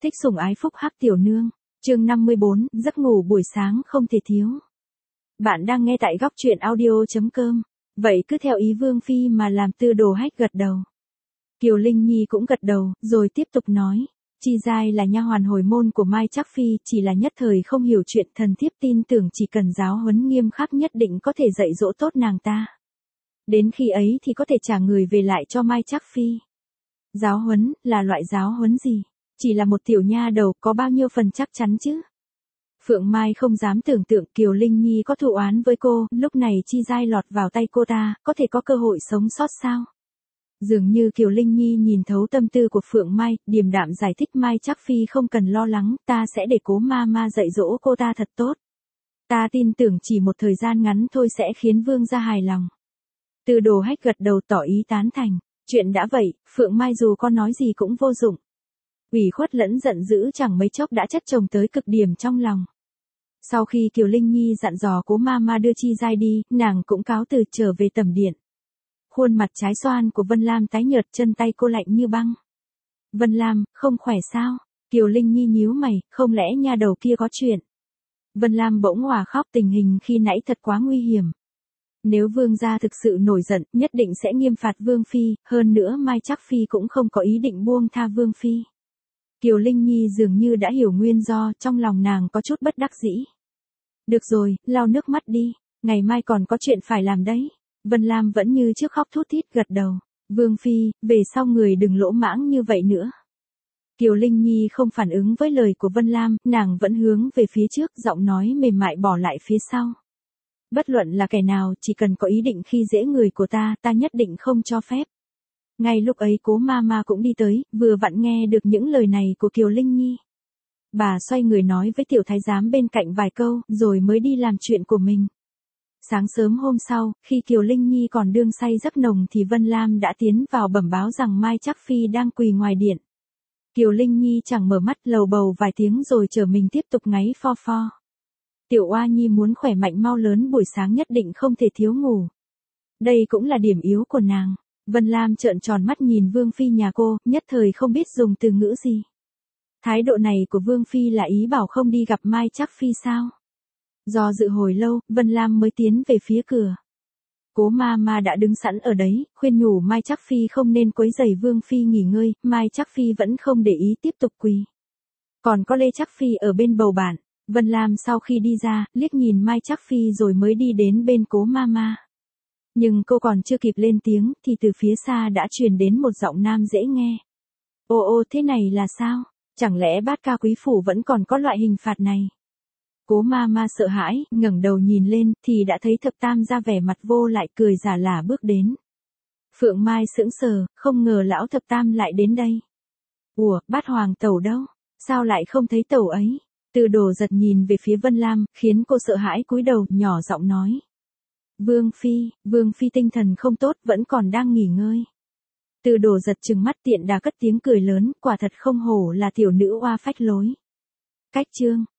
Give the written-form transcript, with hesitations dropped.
Thích sủng ái phúc hắc tiểu nương. Chương 54, giấc ngủ buổi sáng không thể thiếu. Bạn đang nghe tại góc truyện audio.com. Vậy cứ theo ý Vương Phi mà làm. Tư Đồ Hách gật đầu. Kiều Linh Nhi cũng gật đầu, rồi tiếp tục nói. Chi Giai là nha hoàn hồi môn của Mai Trác Phi, chỉ là nhất thời không hiểu chuyện, thần thiếp tin tưởng chỉ cần giáo huấn nghiêm khắc nhất định có thể dạy dỗ tốt nàng ta. Đến khi ấy thì có thể trả người về lại cho Mai Trác Phi. Giáo huấn, là loại giáo huấn gì? Chỉ là một tiểu nha đầu, có bao nhiêu phần chắc chắn chứ? Phượng Mai không dám tưởng tượng Kiều Linh Nhi có thù oán với cô, lúc này Chi Giai lọt vào tay cô ta, có thể có cơ hội sống sót sao? Dường như Kiều Linh Nhi nhìn thấu tâm tư của Phượng Mai, điềm đạm giải thích Mai Trác Phi không cần lo lắng, ta sẽ để Cố ma dạy dỗ cô ta thật tốt. Ta tin tưởng chỉ một thời gian ngắn thôi sẽ khiến vương gia hài lòng. Tư Đồ Hách gật đầu tỏ ý tán thành. Chuyện đã vậy, Phượng Mai dù có nói gì cũng vô dụng. Ủy khuất lẫn giận dữ chẳng mấy chốc đã chất chồng tới cực điểm trong lòng. Sau khi Kiều Linh Nhi dặn dò Cố ma đưa Chi Giai đi, nàng cũng cáo từ trở về tẩm điện. Khuôn mặt trái xoan của Vân Lam tái nhợt, chân tay cô lạnh như băng. Vân Lam, không khỏe sao? Kiều Linh Nhi nhíu mày, không lẽ nha đầu kia có chuyện? Vân Lam bỗng òa khóc, tình hình khi nãy thật quá nguy hiểm. Nếu vương gia thực sự nổi giận, nhất định sẽ nghiêm phạt Vương Phi, hơn nữa Mai Trác Phi cũng không có ý định buông tha Vương Phi. Kiều Linh Nhi dường như đã hiểu nguyên do, trong lòng nàng có chút bất đắc dĩ. Được rồi, lau nước mắt đi, ngày mai còn có chuyện phải làm đấy. Vân Lam vẫn như trước khóc thút thít gật đầu. Vương Phi, về sau người đừng lỗ mãng như vậy nữa. Kiều Linh Nhi không phản ứng với lời của Vân Lam, nàng vẫn hướng về phía trước, giọng nói mềm mại bỏ lại phía sau. Bất luận là kẻ nào, chỉ cần có ý định khi dễ người của ta, ta nhất định không cho phép. Ngay lúc ấy Cố ma cũng đi tới, vừa vặn nghe được những lời này của Kiều Linh Nhi. Bà xoay người nói với tiểu thái giám bên cạnh vài câu, rồi mới đi làm chuyện của mình. Sáng sớm hôm sau, khi Kiều Linh Nhi còn đương say giấc nồng thì Vân Lam đã tiến vào bẩm báo rằng Mai Trác Phi đang quỳ ngoài điện. Kiều Linh Nhi chẳng mở mắt, lầu bầu vài tiếng rồi trở mình tiếp tục ngáy pho pho. Tiểu Oa Nhi muốn khỏe mạnh mau lớn, buổi sáng nhất định không thể thiếu ngủ. Đây cũng là điểm yếu của nàng. Vân Lam trợn tròn mắt nhìn Vương Phi nhà cô, nhất thời không biết dùng từ ngữ gì. Thái độ này của Vương Phi là ý bảo không đi gặp Mai Trác Phi sao? Do dự hồi lâu, Vân Lam mới tiến về phía cửa. Cố ma đã đứng sẵn ở đấy, khuyên nhủ Mai Trác Phi không nên quấy rầy Vương Phi nghỉ ngơi, Mai Trác Phi vẫn không để ý, tiếp tục quỳ. Còn có Lê Trác Phi ở bên bầu bạn. Vân Lam sau khi đi ra, liếc nhìn Mai Trác Phi rồi mới đi đến bên Cố ma. Nhưng cô còn chưa kịp lên tiếng, thì từ phía xa đã truyền đến một giọng nam dễ nghe. Ô thế này là sao? Chẳng lẽ Bát Ca quý phủ vẫn còn có loại hình phạt này? Cố ma sợ hãi, ngẩng đầu nhìn lên, thì đã thấy Thập Tam ra vẻ mặt vô lại, cười giả lả bước đến. Phượng Mai sững sờ, không ngờ lão Thập Tam lại đến đây. Ủa, Bát Hoàng tẩu đâu? Sao lại không thấy tẩu ấy? Tư Đồ giật nhìn về phía Vân Lam, khiến cô sợ hãi cúi đầu, nhỏ giọng nói. Vương Phi tinh thần không tốt, vẫn còn đang nghỉ ngơi. Tư Đồ giật trừng mắt, tiện đà cất tiếng cười lớn, quả thật không hổ là tiểu nữ oa phách lối. Cách chương.